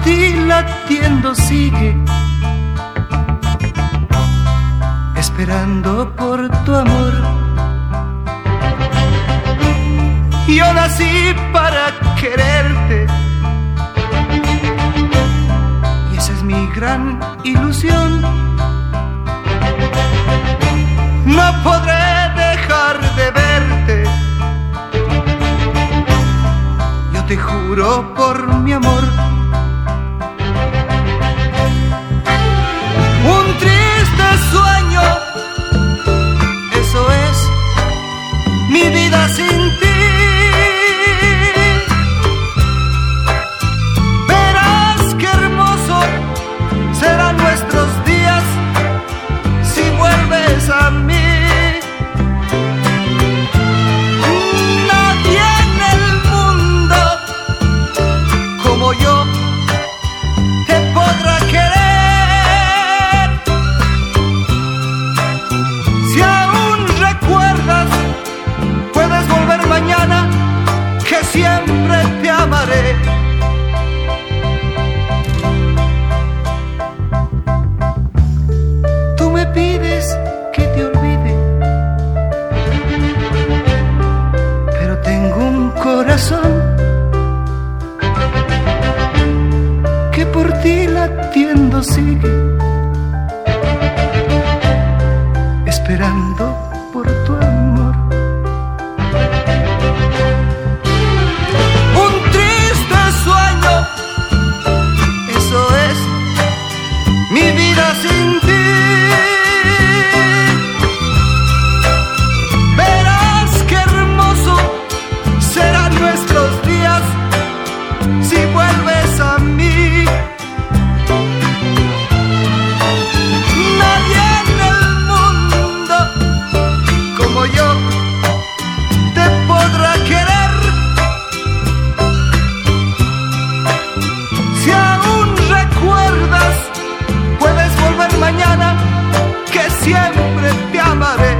ti latiendo sigue, esperando por tu amor. Yo nací para quererte y esa es mi gran ilusión. No podré dejar de verte, yo te juro por mi amor. Un triste sueño, eso es mi vida sin ti. Verás qué hermoso serán nuestros días si vuelves a mí. Nadie en el mundo como yo te podrá querer. Si aún recuerdas, puedes volver mañana, que siempre te amaré. Tú me pides que te olvide, pero tengo un corazón que por ti latiendo sigue, esperando por tu amor. Un triste sueño, eso es mi vida sin ti. Verás qué hermoso serán nuestros días si vuelves a mí. Nadie en el mundo como yo te podrá querer. Si aún recuerdas, puedes volver mañana, que siempre te amaré.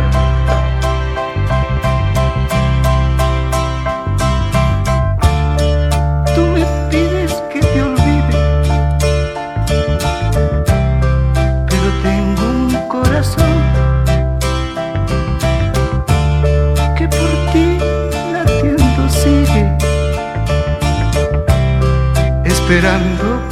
Tú me pides que te olvide, pero tengo un corazón que por ti latiendo sigue, esperando